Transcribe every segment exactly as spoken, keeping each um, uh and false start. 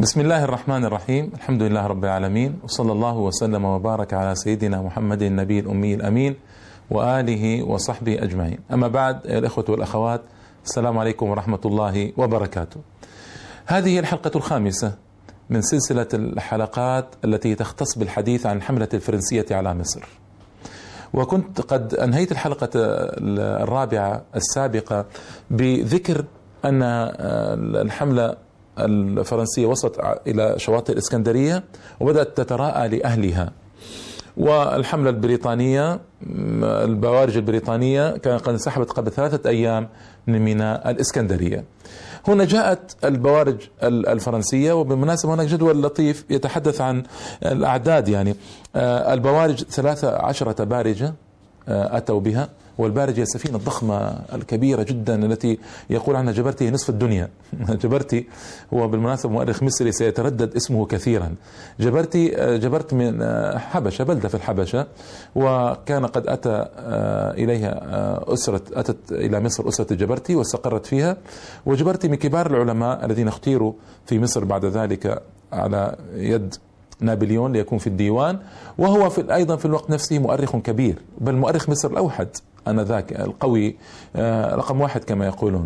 بسم الله الرحمن الرحيم. الحمد لله رب العالمين، وصلى الله وسلم وبارك على سيدنا محمد النبي الأمي الأمين وآله وصحبه أجمعين. أما بعد، الإخوة والأخوات، السلام عليكم ورحمة الله وبركاته. هذه الحلقة الخامسة من سلسلة الحلقات التي تختص بالحديث عن الحملة الفرنسية على مصر، وكنت قد أنهيت الحلقة الرابعة السابقة بذكر أن الحملة الفرنسية وصلت إلى شواطئ الإسكندرية وبدأت تتراءى لأهلها، والحملة البريطانية البوارج البريطانية كانت قد انسحبت قبل ثلاثة أيام من ميناء الإسكندرية. هنا جاءت البوارج الفرنسية، وبالمناسبة هناك جدول لطيف يتحدث عن الأعداد، يعني البوارج ثلاثة عشرة بارجة أتوا بها، والبارجة هي السفينة الضخمة الكبيرة جدا التي يقول عنها جبرتي نصف الدنيا. جبرتي هو بالمناسبة مؤرخ مصري سيتردد اسمه كثيرا. جبرتي جبرت من حبشة، بلدة في الحبشة، وكان قد أتى إليها أسرة أتت إلى مصر أسرة جبرتي واستقرت فيها. وجبرتي من كبار العلماء الذين اختيروا في مصر بعد ذلك على يد نابليون ليكون في الديوان، وهو في أيضا في الوقت نفسه مؤرخ كبير، بل مؤرخ مصر الأوحد آنذاك القوي، رقم واحد كما يقولون.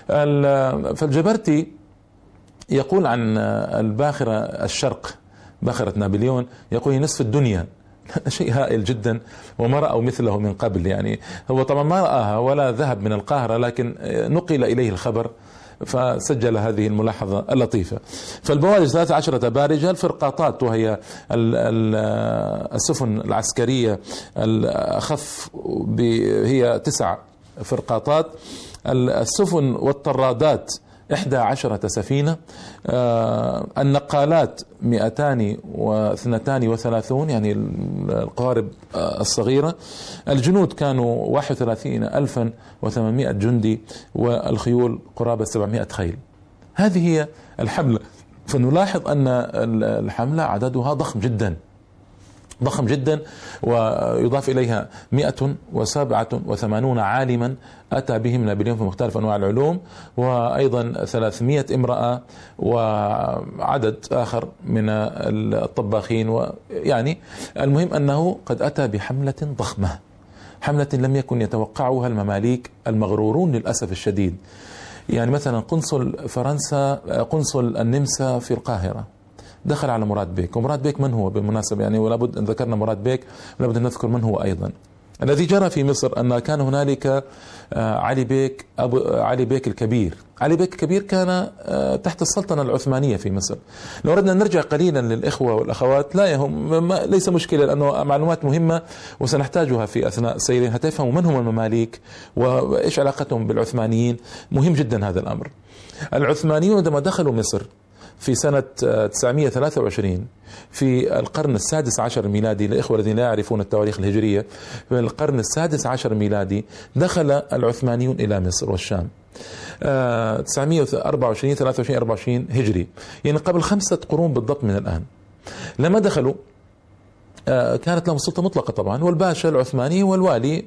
فالجبرتي يقول عن الباخرة الشرق، باخرة نابليون، يقول هي نصف الدنيا. شيء هائل جدا، وما رأوا مثله من قبل. يعني هو طبعا ما رآها ولا ذهب من القاهرة، لكن نقل إليه الخبر فسجل هذه الملاحظة اللطيفة. فالبوارج ثلاثة عشرة بارجة. الفرقاطات وهي السفن العسكرية الأخف هي تسع فرقاطات. السفن والطرادات إحدى عشرة سفينة. النقالات مئتان واثنتان وثلاثون، يعني القوارب الصغيرة. الجنود كانوا واحد وثلاثين ألفا وثمانمائة جندي، والخيول قرابة سبعمائة خيل. هذه هي الحملة. فنلاحظ أن الحملة عددها ضخم جدا ضخم جدا، ويضاف إليها مئة وسبعة وثمانون عالما أتى بهم نابليون في مختلف أنواع العلوم، وأيضا ثلاثمائة امرأة، وعدد آخر من الطباخين. ويعني المهم أنه قد أتى بحملة ضخمة، حملة لم يكن يتوقعها المماليك المغرورون للأسف الشديد. يعني مثلا قنصل فرنسا قنصل النمسا في القاهرة دخل على مراد بيك، ومراد بيك من هو بالمناسبة؟ يعني ولابد أن ذكرنا مراد بيك ولابد أن نذكر من هو أيضا. الذي جرى في مصر أن كان هنالك علي بيك أبو علي بيك الكبير. علي بيك الكبير كان تحت السلطنة العثمانية في مصر. لو أردنا نرجع قليلا للإخوة والأخوات لا يهم، ليس مشكلة، لأنه معلومات مهمة وسنحتاجها في أثناء سيرنا حتى يفهموا من هم المماليك وإيش علاقتهم بالعثمانيين. مهم جدا هذا الأمر. العثمانيون عندما دخلوا مصر في سنة تسعمائة وثلاثة وعشرين في القرن السادس عشر الميلادي، للإخوة الذين لا يعرفون التواريخ الهجرية، في القرن السادس عشر الميلادي دخل العثمانيون إلى مصر والشام. تسعمائة وأربعة وعشرين ثلاثة وعشرين أربعة وعشرين هجري، يعني قبل خمسة قرون بالضبط من الآن. لما دخلوا كانت لهم سلطة مطلقة طبعا، والباشا العثماني والوالي،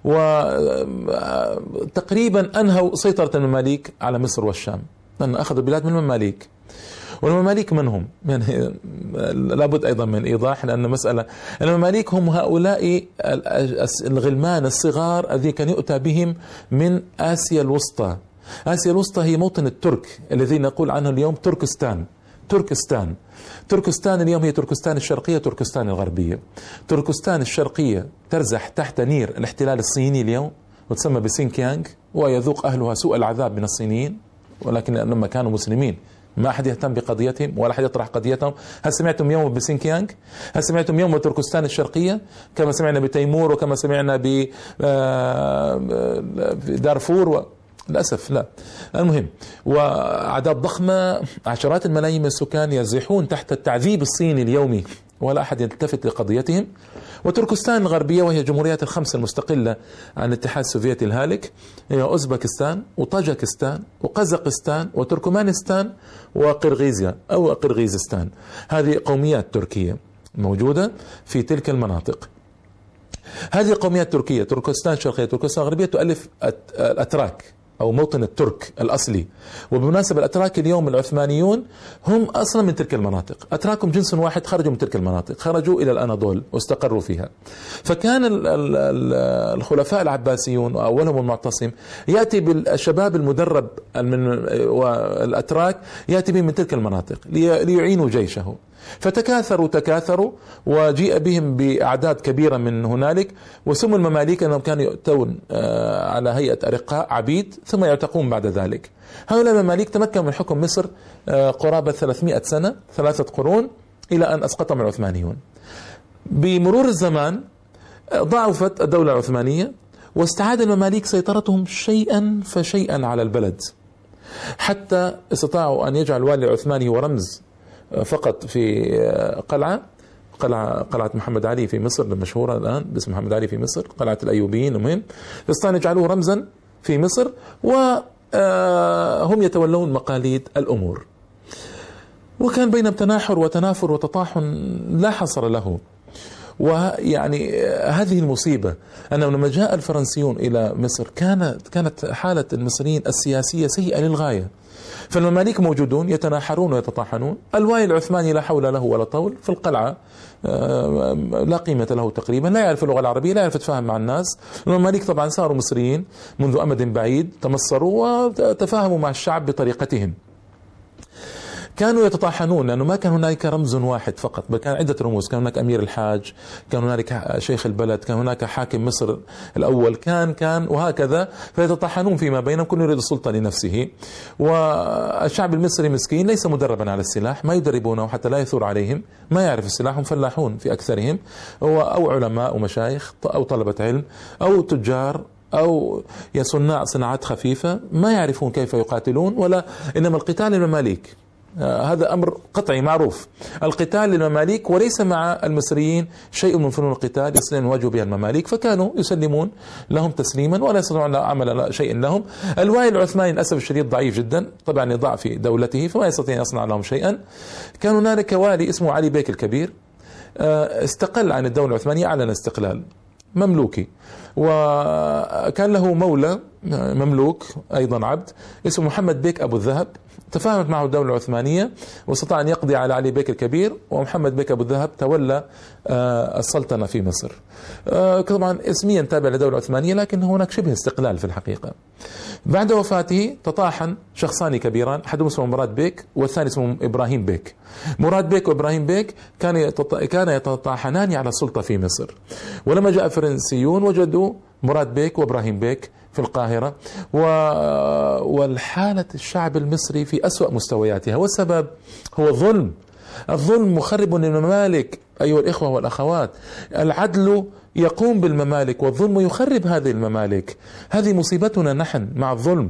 وتقريبا أنهوا سيطرة المماليك على مصر والشام، لأن أخذوا البلاد من المماليك. والمماليك من هم؟ يعني لابد أيضا من إيضاح، لأن مسألة المماليك هم هؤلاء الغلمان الصغار الذين كان يؤتى بهم من آسيا الوسطى. آسيا الوسطى هي موطن الترك الذي نقول عنه اليوم تركستان. تركستان تركستان اليوم هي تركستان الشرقية تركستان الغربية. تركستان الشرقية ترزح تحت نير الاحتلال الصيني اليوم، وتسمى بسينكيانغ، ويذوق أهلها سوء العذاب من الصينيين، ولكن لما كانوا مسلمين ما أحد يهتم بقضيتهم ولا أحد يطرح قضيتهم. هل سمعتم يوم بسينكيانغ؟ هل سمعتم يوم بتركستان الشرقية كما سمعنا بتيمور وكما سمعنا بدارفور و... للأسف لا. المهم، وأعداد ضخمة، عشرات الملايين من السكان يزحون تحت التعذيب الصيني اليومي ولا أحد يلتفت لقضيتهم. وتركستان الغربية وهي جمهوريات الخمس المستقلة عن الاتحاد السوفيتي الهالك، هي أوزبكستان وطاجكستان وقزاقستان وتركمانستان وقرغيزيا أو قرغيزستان. هذه قوميات تركية موجودة في تلك المناطق. هذه القوميات التركية، تركستان الشرقية تركستان الغربية، تؤلف الأتراك أو موطن الترك الأصلي. وبمناسبة الأتراك اليوم العثمانيون هم أصلا من تلك المناطق، أتراكم جنس واحد خرجوا من تلك المناطق، خرجوا إلى الأناضول واستقروا فيها. فكان الخلفاء العباسيون وأولهم المعتصم يأتي بالشباب المدرب من والأتراك، يأتي بهم من تلك المناطق ليعينوا جيشه، فتكاثروا تكاثروا وجيء بهم بأعداد كبيرة من هنالك. وسموا المماليك أنهم كانوا يؤتون على هيئة أرقاء عبيد ثم يعتقون بعد ذلك. هؤلاء المماليك تمكنوا من حكم مصر قرابة ثلاثمائة سنة، ثلاثة قرون، إلى أن أسقطهم العثمانيون. بمرور الزمان ضعفت الدولة العثمانية واستعاد المماليك سيطرتهم شيئا فشيئا على البلد، حتى استطاعوا أن يجعل الوالي العثماني ورمز فقط في قلعة قلعة قلعة محمد علي في مصر المشهورة الآن باسم محمد علي في مصر، قلعة الأيوبيين، المهم استطاعوا يجعلوه رمزا في مصر، وهم يتولون مقاليد الأمور. وكان بينهم تناحر وتنافر وتطاحن لا حصر له. ويعني هذه المصيبة أنه لما جاء الفرنسيون إلى مصر كانت كانت حالة المصريين السياسية سيئة للغاية. فالمماليك موجودون يتناحرون ويتطاحنون، الوالي العثماني لا حول له ولا طول في القلعة، لا قيمة له تقريبا، لا يعرف اللغة العربية، لا يعرف يتفاهم مع الناس. المماليك طبعا صاروا مصريين منذ أمد بعيد، تمصروا وتفاهموا مع الشعب بطريقتهم. كانوا يتطاحنون لأنه ما كان هناك رمز واحد فقط، بل كان عدة رموز. كان هناك أمير الحاج، كان هناك شيخ البلد، كان هناك حاكم مصر الأول، كان كان وهكذا. فيتطاحنون فيما بينهم، كل يريد السلطة لنفسه. والشعب المصري مسكين ليس مدربا على السلاح، ما يدربونه حتى لا يثور عليهم، ما يعرف السلاح، هم فلاحون في أكثرهم، أو علماء ومشايخ أو طلبة علم أو تجار أو صناع صناعات خفيفة، ما يعرفون كيف يقاتلون، ولا إنما القتال للمماليك. هذا أمر قطعي معروف، القتال للمماليك، وليس مع المصريين شيء من فنون القتال يستطيعون أن يواجهوا بها المماليك، فكانوا يسلمون لهم تسليما ولا يستطيعون عمل شيء لهم. الوالي العثماني للأسف الشديد ضعيف جدا، طبعا لضعف دولته، فما يستطيع أن يصنع لهم شيئا. كان هنالك والي اسمه علي بيك الكبير، استقل عن الدولة العثمانية، أعلن استقلال، مملوكي، وكان له مولى مملوك أيضا عبد اسمه محمد بيك أبو الذهب. تفاهمت معه الدولة العثمانية واستطاع أن يقضي على علي بيك الكبير، ومحمد بيك أبو الذهب تولى السلطنة في مصر. طبعا اسميا تابع للدولة العثمانية، لكن هناك شبه استقلال في الحقيقة. بعد وفاته تطاحن شخصان كبيران، أحدهم اسمه مراد بيك والثاني اسمه إبراهيم بيك. مراد بيك وإبراهيم بيك كان كان يتطاحنان على السلطة في مصر. ولما جاء الفرنسيون وجدوا مراد بيك وإبراهيم بيك في القاهرة، والحالة الشعب المصري في أسوأ مستوياتها، والسبب هو الظلم. الظلم مخرب للممالك أيها الإخوة والأخوات، العدل يقوم بالممالك والظلم يخرب هذه الممالك. هذه مصيبتنا نحن مع الظلم،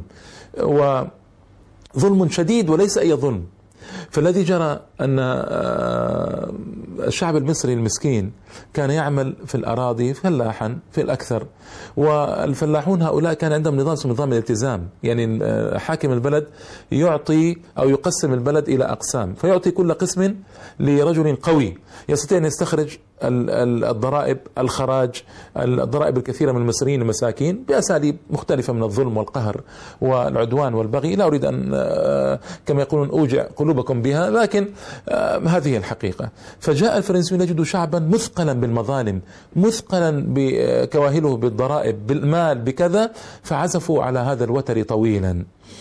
وظلم شديد وليس أي ظلم. فالذي جرى أن الشعب المصري المسكين كان يعمل في الأراضي فلاحا في الأكثر، والفلاحون هؤلاء كان عندهم نظام اسمه نظام الالتزام، يعني حاكم البلد يعطي أو يقسم البلد إلى أقسام، فيعطي كل قسم لرجل قوي يستطيع أن يستخرج الضرائب، الخراج، الضرائب الكثيرة من المصريين المساكين بأساليب مختلفة من الظلم والقهر والعدوان والبغي. لا أريد أن كما يقولون أوجع قلوبكم بها، لكن هذه الحقيقة. فجاء الفرنسيون يجدوا شعبا مثقلا بالمظالم، مثقلا بكواهله بالضرائب، بالمال، بكذا، فعزفوا على هذا الوتر طويلا.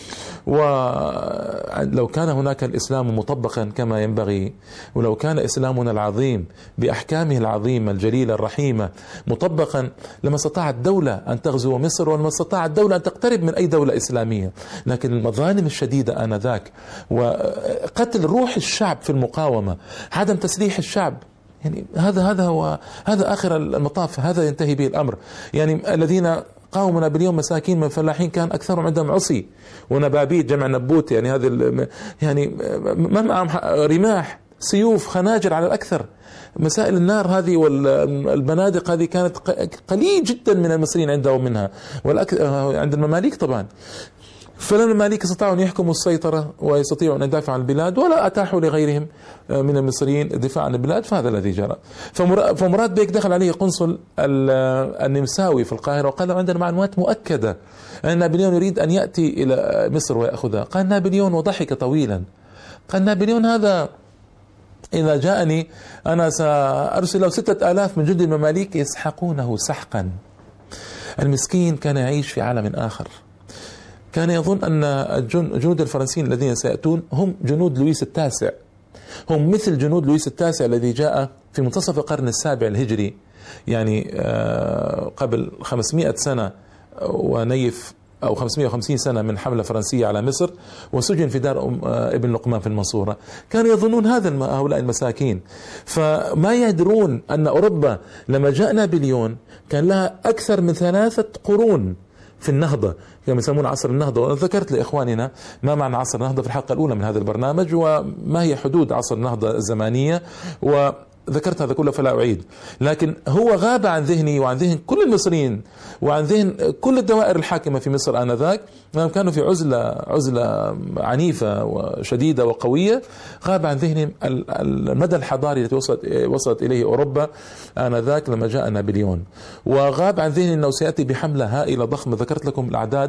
ولو كان هناك الإسلام مطبقا كما ينبغي، ولو كان إسلامنا العظيم بأحكامه العظيمة الجليلة الرحيمة مطبقا، لما استطاعت الدولة أن تغزو مصر، ولما استطاعت الدولة أن تقترب من أي دولة إسلامية. لكن المظالم الشديدة آنذاك، وقتل روح الشعب في المقاومة، عدم تسليح الشعب، يعني هذا هذا هو هذا آخر المطاف، هذا ينتهي به الأمر. يعني الذين قاومنا باليوم مساكين من فلاحين كان أكثرهم عندهم عصي ونبابيت، جمع نبوت، يعني هذا يعني ما معهم رماح، سيوف، خناجر على الأكثر. مسائل النار هذه والبنادق هذه كانت قليل جدا من المصريين عندهم منها، عند المماليك طبعا. فلما المماليك استطاعوا أن يحكموا السيطرة ويستطيعوا أن يدافعوا عن البلاد ولا أتاحوا لغيرهم من المصريين الدفاع عن البلاد، فهذا الذي جرى. فمراد بيك دخل عليه قنصل النمساوي في القاهرة وقال عندنا معلومات مؤكدة أن نابليون يريد أن يأتي إلى مصر ويأخذها. قال نابليون وضحك طويلا، قال نابليون هذا إذا جاءني أنا سأرسل له ستة آلاف من جند المماليك يسحقونه سحقا. المسكين كان يعيش في عالم آخر، كان يظن أن الجنود الفرنسيين الذين سيأتون هم جنود لويس التاسع، هم مثل جنود لويس التاسع الذي جاء في منتصف القرن السابع الهجري، يعني قبل خمسمائة سنة ونيف أو خمسمائة وخمسين سنة من حملة فرنسية على مصر، وسجن في دار أم ابن لقمان في المنصورة. كانوا يظنون هذا هؤلاء المساكين، فما يدرون أن أوروبا لما جاء نابليون كان لها أكثر من ثلاثة قرون في النهضة، كما يسمون عصر النهضة. وأنا ذكرت لإخواننا ما معنى عصر النهضة في الحلقة الأولى من هذا البرنامج، وما هي حدود عصر النهضة الزمانية، وذكرت هذا كله فلا أعيد. لكن هو غاب عن ذهني وعن ذهن كل المصريين وعن ذهن كل الدوائر الحاكمة في مصر آنذاك، لأنهم كانوا في عزلة عزلة عنيفة وشديدة وقوية. غاب عن ذهنهم المدى الحضاري الذي وصلت وصلت إليه أوروبا آنذاك لما جاء نابليون، وغاب عن ذهن أنه سيأتي بحملة هائلة ضخمة. ذكرت لكم الأعداد،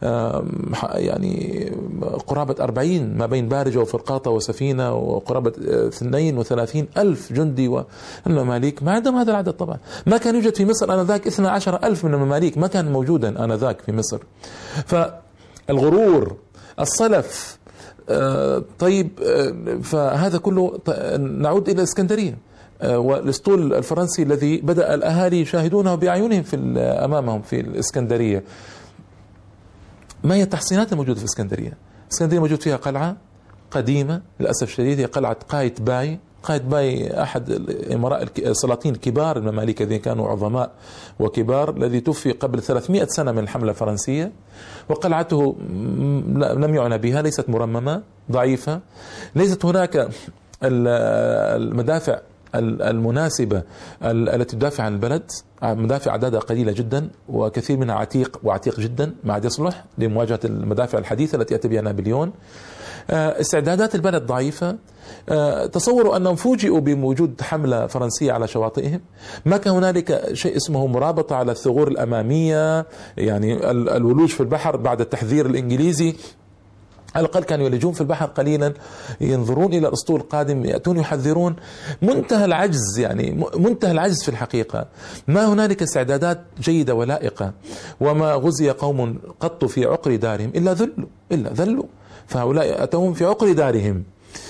يعني قرابة أربعين ما بين بارجة وفرقاطة وسفينة، وقرابة اثنين وثلاثين ألف جندي. والمماليك ما عندهم هذا العدد طبعا، ما كان يوجد في مصر آنذاك اثنا عشر ألف من المماليك، ما كان موجودا آنذاك في مصر. فالغرور، الصلف، آه طيب آه فهذا كله. نعود إلى الإسكندرية والاسطول الفرنسي الذي بدأ الأهالي يشاهدونه بأعينهم في أمامهم في الإسكندرية. ما هي التحصينات الموجودة في الإسكندرية؟ الإسكندرية موجود فيها قلعة قديمة للأسف الشديد، هي قلعة قايتباي. قايتباي أحد الأمراء السلاطين الكبار المماليك الذين كانوا عظماء وكبار، الذي توفي قبل ثلاثمائة سنة من الحملة الفرنسية، وقلعته لم يعنى بها، ليست مرممة، ضعيفة، ليست هناك المدافع المناسبة التي تدافع عن البلد. مدافع عددها قليلة جدا، وكثير منها عتيق وعتيق جدا ما عاد يصلح لمواجهة المدافع الحديثة التي يأتي بها نابليون. استعدادات البلد ضعيفة. تصوروا أنهم فوجئوا بوجود حملة فرنسية على شواطئهم، ما كان هنالك شيء اسمه مرابطة على الثغور الأمامية، يعني الولوج في البحر بعد التحذير الإنجليزي. على الأقل كانوا يلجون في البحر قليلا، ينظرون إلى الأسطول القادم، يأتون يحذرون. منتهى العجز، يعني منتهى العجز في الحقيقة. ما هنالك استعدادات جيدة ولائقة، وما غزي قوم قط في عقر دارهم إلا ذلوا إلا ذلوا فهؤلاء أتوهم في عقر دارهم.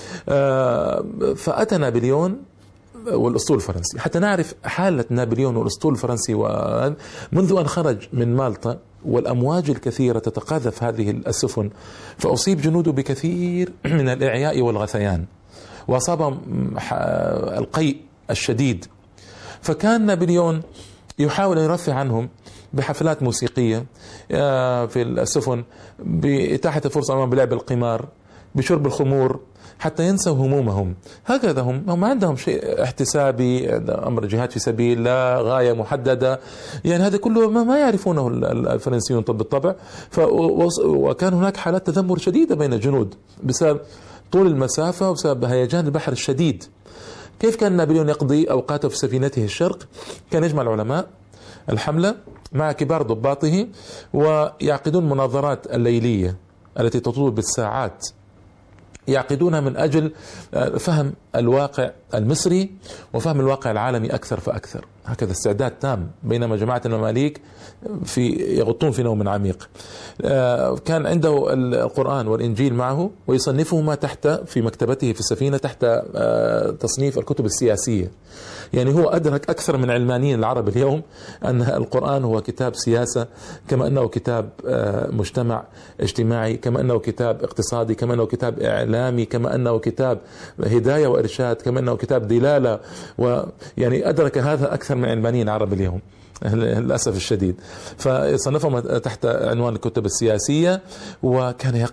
فأتى نابليون والأسطول الفرنسي حتى نعرف حالة نابليون والأسطول الفرنسي. ومنذ أن خرج من مالطا والأمواج الكثيرة تتقاذف هذه السفن، فأصيب جنوده بكثير من الإعياء والغثيان، وأصابهم القيء الشديد. فكان نابليون يحاول أن يرفع عنهم بحفلات موسيقية في السفن، بإتاحة الفرصة أمام بلعب القمار، بشرب الخمور، حتى ينسوا همومهم. هكذا هم هم عندهم شيء احتسابي، أمر جهاد في سبيل الله، غاية محددة، يعني هذا كله ما, ما يعرفونه الفرنسيون بالطبع. وكان هناك حالات تذمر شديدة بين الجنود بسبب طول المسافة وبسبب هيجان البحر الشديد. كيف كان نابليون يقضي أوقاته في سفينته الشرق؟ كان يجمع العلماء الحملة مع كبار ضباطه، ويعقدون مناظرات الليلية التي تطول بالساعات، يعقدونها من أجل فهم الواقع المصري وفهم الواقع العالمي أكثر فأكثر. هكذا استعداد تام، بينما جماعة المماليك في يغطون في نوم عميق. كان عنده القرآن والإنجيل معه، ويصنفهما تحت في مكتبته في السفينة تحت تصنيف الكتب السياسية. يعني هو أدرك أكثر من علمانيين العرب اليوم أن القرآن هو كتاب سياسة، كما أنه كتاب مجتمع اجتماعي، كما أنه كتاب اقتصادي، كما أنه كتاب إعلامي، كما أنه كتاب هداية وإرشاد، كما أنه كتاب دلالة. ويعني أدرك هذا أكثر من علمانيين العرب اليوم للأسف الشديد. فصنفهم تحت عنوان الكتب السياسية، وكان يقرأ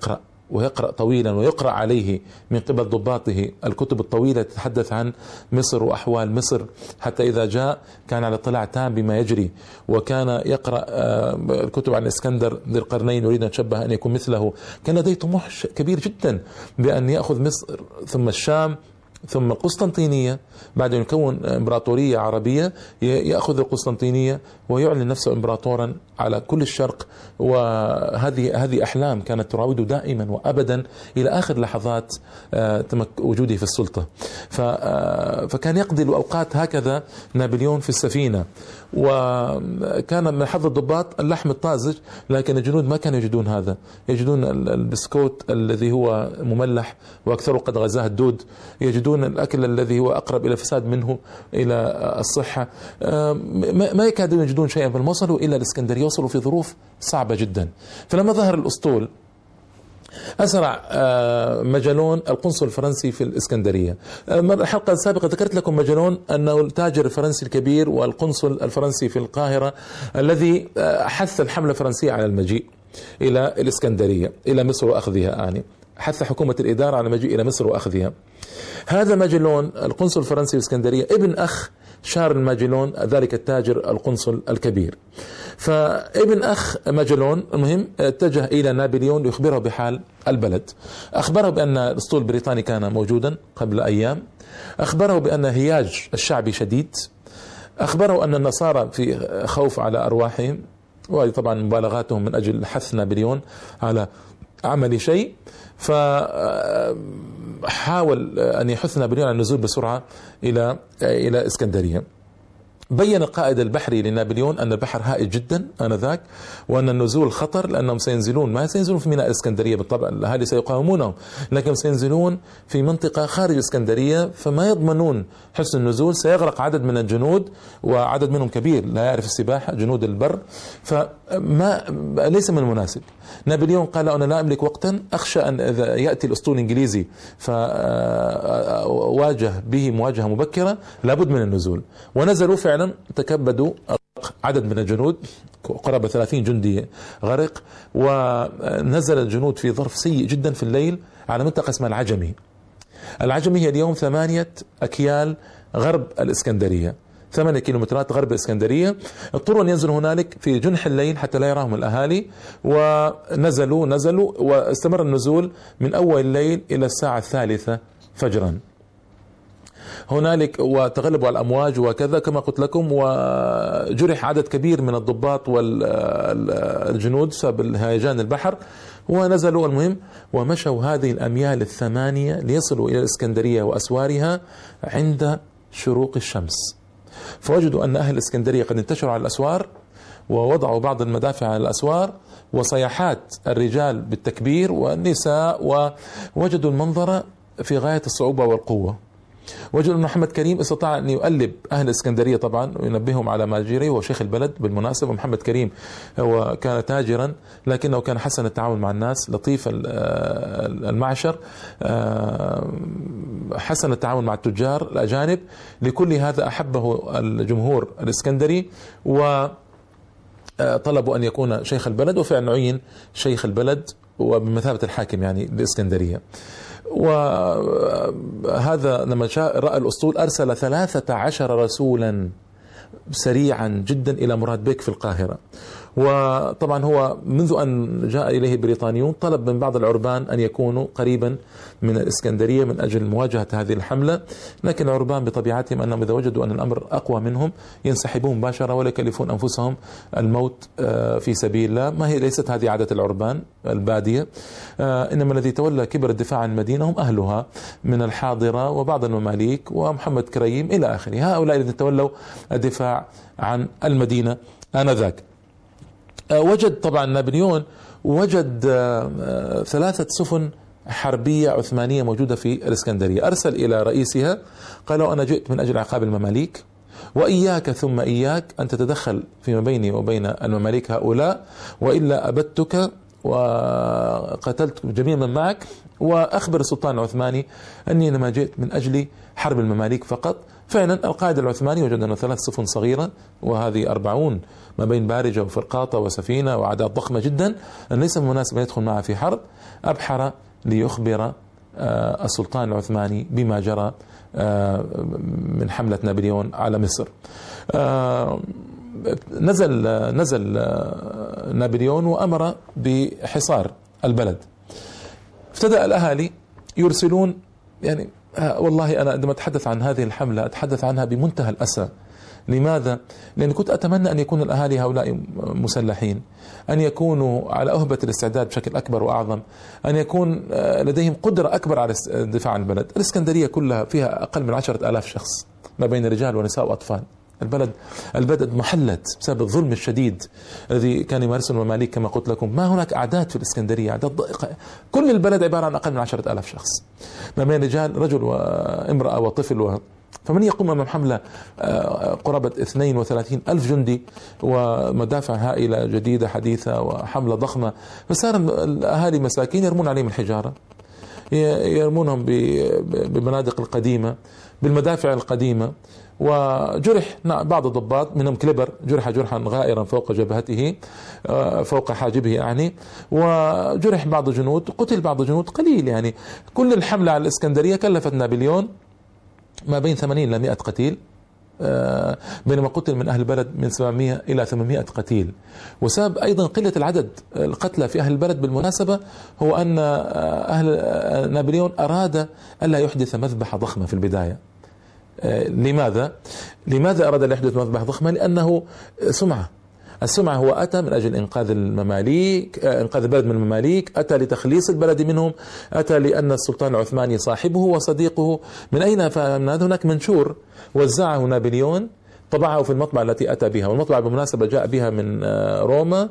ويقرأ طويلا ويقرأ عليه من قبل ضباطه الكتب الطويلة تتحدث عن مصر وأحوال مصر، حتى إذا جاء كان على اطلاع تام بما يجري، وكان يقرأ الكتب عن الإسكندر ذي القرنين يريد أن تشبه أن يكون مثله. كان لديه طموح كبير جدا بأن يأخذ مصر ثم الشام ثم القسطنطينية، بعد أن يكون إمبراطورية عربية يأخذ القسطنطينية ويعلن نفسه إمبراطورا على كل الشرق. وهذه هذه أحلام كانت تراوده دائما وأبدا إلى آخر لحظات وجوده في السلطة. فكان يقضي الأوقات هكذا نابليون في السفينة، وكان من حظ الضباط اللحم الطازج، لكن الجنود ما كانوا يجدون هذا، يجدون البسكوت الذي هو مملح وأكثره قد غزاه الدود، يجدون الأكل الذي هو أقرب إلى الفساد منه إلى الصحة، ما يكادون يجدون شيئا. فلما وصلوا إلى الإسكندرية وصلوا في ظروف صعبة جدا. فلما ظهر الأسطول أسرع ماجلون القنصل الفرنسي في الإسكندرية. الحلقة السابقة ذكرت لكم ماجلون أنه التاجر الفرنسي الكبير والقنصل الفرنسي في القاهرة الذي حث الحملة الفرنسية على المجيء إلى الإسكندرية إلى مصر وأخذها، آني حث حكومة الإدارة على المجيء إلى مصر وأخذها. هذا ماجلون القنصل الفرنسي في الإسكندرية ابن أخ شارل ماجلون ذلك التاجر القنصل الكبير. فابن أخ ماجلون المهم اتجه إلى نابليون ليخبره بحال البلد. أخبره بأن الأسطول البريطاني كان موجودا قبل أيام، أخبره بأن هياج الشعبي شديد، أخبره أن النصارى في خوف على أرواحهم، وهذه طبعا مبالغاتهم من أجل حث نابليون على عمل شيء. فحاول أن يحث نابليون على النزول بسرعة إلى إلى إسكندرية. بين القائد البحري لنابليون أن البحر هائج جدا آنذاك، وأن النزول خطر، لأنهم سينزلون ما سينزلون في ميناء الإسكندرية بالطبع، الأهالي سيقاومونهم، لكن سينزلون في منطقة خارج الإسكندرية، فما يضمنون حسن النزول، سيغرق عدد من الجنود وعدد منهم كبير لا يعرف السباحة، جنود البر، فما ليس من المناسب. نابليون قال أنا لا أملك وقتا، أخشى أن إذا يأتي الأسطول الإنجليزي فواجه به مواجهة مبكرة لابد من النزول. ونزلوا فعلا، تكبدوا عدد من الجنود قرابة ثلاثين جندي غرق، ونزل الجنود في ظرف سيء جدا في الليل على منطقة اسمها العجمي. العجمي هي اليوم ثمانية أكيال غرب الإسكندرية، ثمانية كيلومترات غرب الإسكندرية. اضطروا أن ينزلوا هنالك في جنح الليل حتى لا يراهم الأهالي، ونزلوا نزلوا واستمر النزول من أول الليل إلى الساعة الثالثة فجرا هنالك، وتغلبوا على الأمواج وكذا كما قلت لكم، وجرح عدد كبير من الضباط والجنود بسبب هيجان البحر، ونزلوا المهم ومشوا هذه الأميال الثمانية ليصلوا إلى الإسكندرية وأسوارها عند شروق الشمس. فوجدوا أن أهل الإسكندرية قد انتشروا على الأسوار، ووضعوا بعض المدافع على الأسوار، وصيحات الرجال بالتكبير والنساء، ووجدوا المنظر في غاية الصعوبة والقوة. وجدوا أن محمد كريم استطاع أن يؤلب أهل الإسكندرية طبعا وينبههم على ما جري، وهو شيخ البلد بالمناسبة. محمد كريم هو كان تاجرا لكنه كان حسن التعامل مع الناس، لطيف المعشر، حسن التعامل مع التجار الأجانب. لكل هذا أحبه الجمهور الإسكندري وطلبوا أن يكون شيخ البلد، وفعلا عين شيخ البلد وبمثابة الحاكم يعني للإسكندرية. وهذا لما جاء رأى الأسطول أرسل ثلاثة عشر رسولا سريعا جدا إلى مراد بيك في القاهرة. وطبعا هو منذ أن جاء إليه البريطانيون طلب من بعض العربان أن يكونوا قريبا من الإسكندرية من أجل مواجهة هذه الحملة، لكن العربان بطبيعتهم أنهم إذا وجدوا أن الأمر أقوى منهم ينسحبون مباشرة ولا يكلفون أنفسهم الموت في سبيل الله. ما هي ليست هذه عادة العربان البادية، إنما الذي تولى كبر الدفاع عن المدينة هم أهلها من الحاضرة وبعض المماليك ومحمد كريم إلى آخره، هؤلاء الذين تولوا الدفاع عن المدينة آنذاك. وجد طبعا نابليون وجد ثلاثة سفن حربية عثمانية موجودة في الإسكندرية، أرسل إلى رئيسها قالوا أنا جئت من أجل عقاب المماليك، وإياك ثم إياك أن تتدخل فيما بيني وبين المماليك هؤلاء، وإلا أبدتك وقتلت جميع من معك، وأخبر السلطان العثماني أني إنما جئت من أجل حرب المماليك فقط. فعلا القائد العثماني وجد أنه ثلاث سفن صغيرة، وهذه أربعون ما بين بارجة وفرقاطة وسفينة وأعداد ضخمة جدا، أن ليس مناسب أن يدخل معها في حرب. أبحر ليخبر السلطان العثماني بما جرى من حملة نابليون على مصر. نزل نزل نابليون وأمر بحصار البلد. ابتدأ الأهالي يرسلون، يعني والله أنا عندما أتحدث عن هذه الحملة أتحدث عنها بمنتهى الأسى. لماذا؟ لأني كنت أتمنى أن يكون الأهالي هؤلاء مسلحين، أن يكونوا على أهبة الاستعداد بشكل أكبر وأعظم، أن يكون لديهم قدرة أكبر على الدفاع عن البلد. الإسكندرية كلها فيها أقل من عشرة آلاف شخص ما بين رجال ونساء وأطفال. البلد البلد محلت بسبب الظلم الشديد الذي كان يمارسه المماليك. كما قلت لكم ما هناك أعداد في الإسكندرية، أعداد ضائقة. كل البلد عبارة عن أقل من عشرة آلاف شخص ما بين رجال، رجل وامرأة وطفل و... فمن يقوم أمام حملة قرابة اثنين وثلاثين ألف جندي ومدافع هائلة جديدة حديثة وحملة ضخمة؟ فصار الأهالي مساكين يرمون عليهم الحجارة، يرمونهم ببنادق القديمة، بالمدافع القديمة. وجرح بعض الضباط منهم كليبر، جرح جرحا غائرا فوق جبهته، فوق حاجبه يعني. وجرح بعض الجنود، قتل بعض الجنود قليل. يعني كل الحملة على الإسكندرية كلفت نابليون ما بين ثمانين إلى مئة قتيل، بينما قتل من أهل البلد من سبعمئة إلى ثمانمئة قتيل. وسبب أيضا قلة العدد القتلى في أهل البلد بالمناسبة هو أن أهل نابليون أراد ألا يحدث مذبحة ضخمة في البداية. لماذا؟ لماذا أراد أن يحدث مذبحة ضخمة؟ لأنه سمعة. السمعة هو أتى من أجل إنقاذ المماليك، إنقاذ البلد من المماليك، أتى لتخليص البلد منهم، أتى لأن السلطان العثماني صاحبه وصديقه. من أين فهمنا؟ هناك منشور وزعه نابليون، طبعه في المطبعة التي أتى بها، والمطبعة بالمناسبة جاء بها من روما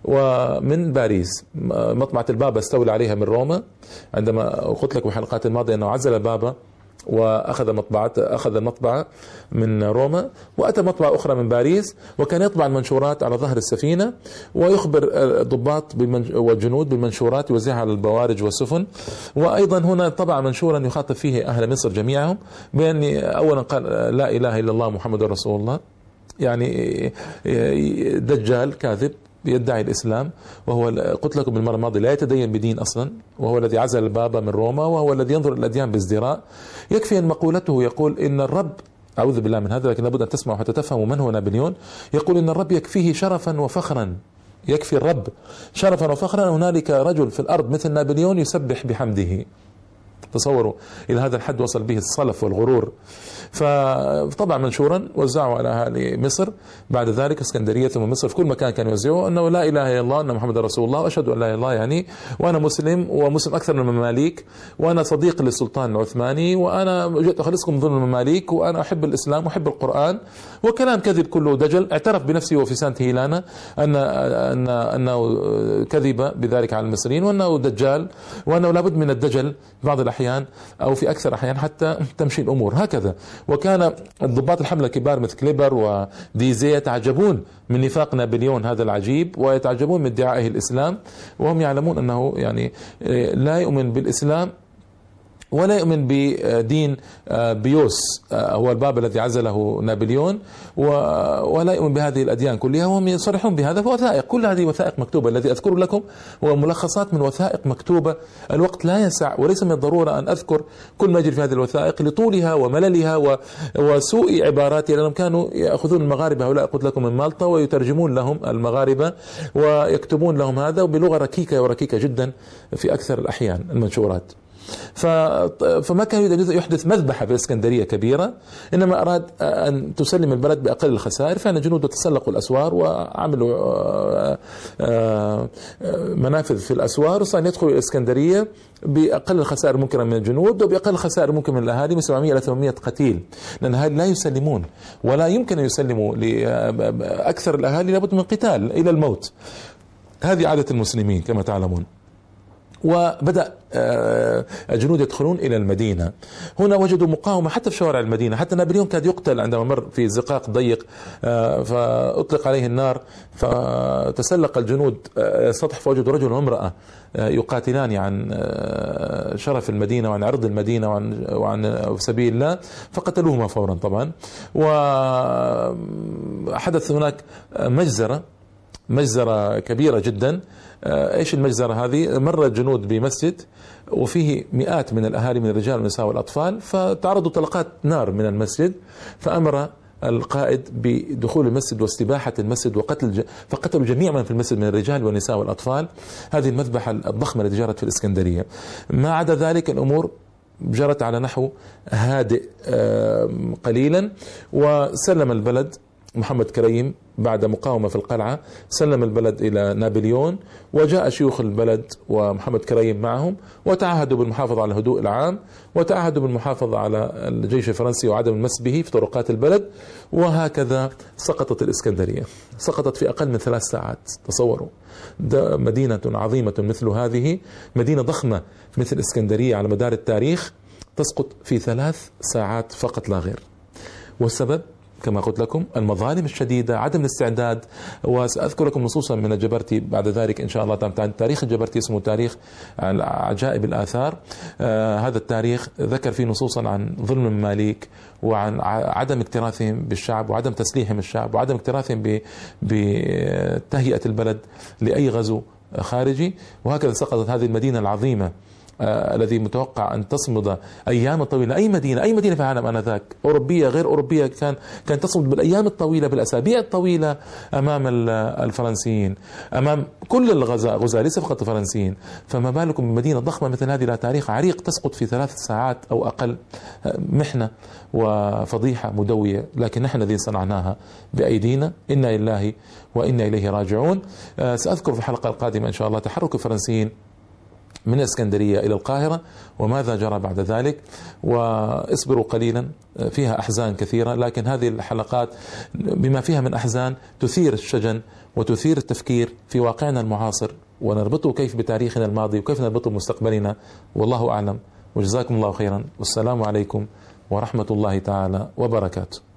ومن باريس. مطبعة البابا استولى عليها من روما، عندما قلت لك في الحلقات الماضية أنه عزل البابا وأخذ مطبعة أخذ المطبعة من روما، وأتى مطبعة أخرى من باريس، وكان يطبع المنشورات على ظهر السفينة ويخبر الضباط والجنود بالمنشورات يوزعها على البوارج والسفن. وأيضا هنا طبع منشورا يخاطب فيه أهل مصر جميعهم بأن أولا قال لا إله إلا الله محمد رسول الله، يعني دجال كاذب يدعي الإسلام، وهو قلت لكم بالمرة الماضية لا يتدين بدين أصلا، وهو الذي عزل البابا من روما، وهو الذي ينظر الأديان بازدراء. يكفي أن مقولته يقول إن الرب، أعوذ بالله من هذا، لكن لابد أن تسمعوا حتى تفهموا من هو نابليون. يقول إن الرب يكفيه شرفا وفخرا، يكفي الرب شرفا وفخرا هنالك رجل في الأرض مثل نابليون يسبح بحمده. تصوروا إلى هذا الحد وصل به الصلف والغرور. فطبعا منشورا وزعوا على أهل مصر، بعد ذلك اسكندرية ثم مصر، في كل مكان كانوا يوزعوا أنه لا إله إلا الله، أن محمد رسول الله، وأشهد أن لا إله إلا الله، يعني وأنا مسلم ومسلم أكثر من المماليك، وأنا صديق للسلطان العثماني، وأنا جئت أخلصكم من ظلم المماليك، وأنا أحب الإسلام وأحب القرآن. وكلام كذب كله دجل. اعترف بنفسه وفي سانت هيلانا أن أن أنه كذب بذلك على المصريين، وأنه دجال، وأنه لابد من الدجل في بعض الأحيان أو في أكثر أحيان حتى تمشي الأمور هكذا. وكان الضباط الحملة الكبار مثل كليبر وديزي يتعجبون من نفاق نابليون هذا العجيب، ويتعجبون من ادعائه الإسلام، وهم يعلمون أنه يعني لا يؤمن بالإسلام ولا يؤمن بدين بيوس هو البابا الذي عزله نابليون، ولا يؤمن بهذه الأديان كلها، وهم يصرحون بهذا في وثائق. كل هذه وثائق مكتوبة. الذي أذكر لكم هو ملخصات من وثائق مكتوبة. الوقت لا يسع، وليس من الضرورة أن أذكر كل ما يجري في هذه الوثائق لطولها ومللها وسوء عباراتها، لأنهم كانوا يأخذون المغاربة هؤلاء قلت لكم من مالطا ويترجمون لهم المغاربة ويكتبون لهم هذا وبلغة ركيكة وركيكة جدا في أكثر الأحيان المنشورات. فما كان يريد أن يحدث مذبحة في الإسكندرية كبيرة، إنما أراد أن تسلم البلد بأقل الخسائر. فأن جنوده تسلقوا الأسوار وعملوا منافذ في الأسوار، وصار يدخلوا الإسكندرية بأقل الخسائر ممكنة من الجنود وبأقل الخسائر ممكن من الأهالي، من سبعمئة إلى ثمانمئة قتيل، لأن الأهالي لا يسلمون ولا يمكن أن يسلموا. لأكثر الأهالي لابد من قتال إلى الموت. هذه عادة المسلمين كما تعلمون. وبدأ الجنود يدخلون إلى المدينة. هنا وجدوا مقاومة حتى في شوارع المدينة، حتى نابليون كاد يقتل عندما مر في زقاق ضيق فأطلق عليه النار، فتسلق الجنود السطح فوجدوا رجل وامرأة يقاتلان عن شرف المدينة وعن عرض المدينة وعن, وعن سبيل الله، فقتلوهما فورا طبعا. وحدث هناك مجزرة مجزرة كبيرة جدا. ايش المجزرة هذه؟ مر الجنود بمسجد وفيه مئات من الاهالي من الرجال والنساء والاطفال، فتعرضوا طلقات نار من المسجد، فامر القائد بدخول المسجد واستباحة المسجد وقتل ج... فقتلوا جميع من في المسجد من الرجال والنساء والأطفال. هذه المذبحة الضخمة التي جرت في الإسكندرية. ما عدا ذلك الأمور جرت على نحو هادئ قليلا، وسلم البلد محمد كريم بعد مقاومة في القلعة، سلم البلد إلى نابليون، وجاء شيوخ البلد ومحمد كريم معهم، وتعهدوا بالمحافظة على الهدوء العام، وتعهدوا بالمحافظة على الجيش الفرنسي وعدم المس به في طرقات البلد. وهكذا سقطت الإسكندرية، سقطت في أقل من ثلاث ساعات. تصوروا مدينة عظيمة مثل هذه، مدينة ضخمة مثل الإسكندرية على مدار التاريخ، تسقط في ثلاث ساعات فقط لا غير. والسبب كما قلت لكم المظالم الشديدة، عدم الاستعداد. وسأذكر لكم نصوصا من الجبرتي بعد ذلك إن شاء الله. تاريخ الجبرتي اسمه تاريخ عجائب الآثار. آه هذا التاريخ ذكر فيه نصوصا عن ظلم المماليك، وعن عدم اكتراثهم بالشعب، وعدم تسليحهم الشعب، وعدم اكتراثهم بتهيئة البلد لأي غزو خارجي. وهكذا سقطت هذه المدينة العظيمة آه الذي متوقع أن تصمد أيام طويلة. أي مدينة أي مدينة في العالم آنذاك، أوروبية غير أوروبية، كان كان تصمد بالأيام الطويلة بالأسابيع الطويلة أمام الفرنسيين، أمام كل الغزاة غزاة ليس فقط الفرنسيين. فما بالكم بمدينة ضخمة مثل هذه لها تاريخ عريق تسقط في ثلاث ساعات أو أقل؟ محنة وفضيحة مدوية، لكن نحن الذين صنعناها بأيدينا. إنا لله وإنا إليه راجعون. آه سأذكر في الحلقة القادمة إن شاء الله تحرك الفرنسيين من الإسكندرية إلى القاهرة وماذا جرى بعد ذلك. واصبروا قليلا، فيها أحزان كثيرة، لكن هذه الحلقات بما فيها من أحزان تثير الشجن وتثير التفكير في واقعنا المعاصر، ونربطه كيف بتاريخنا الماضي وكيف نربطه بمستقبلنا. والله أعلم، وجزاكم الله خيرا، والسلام عليكم ورحمة الله تعالى وبركاته.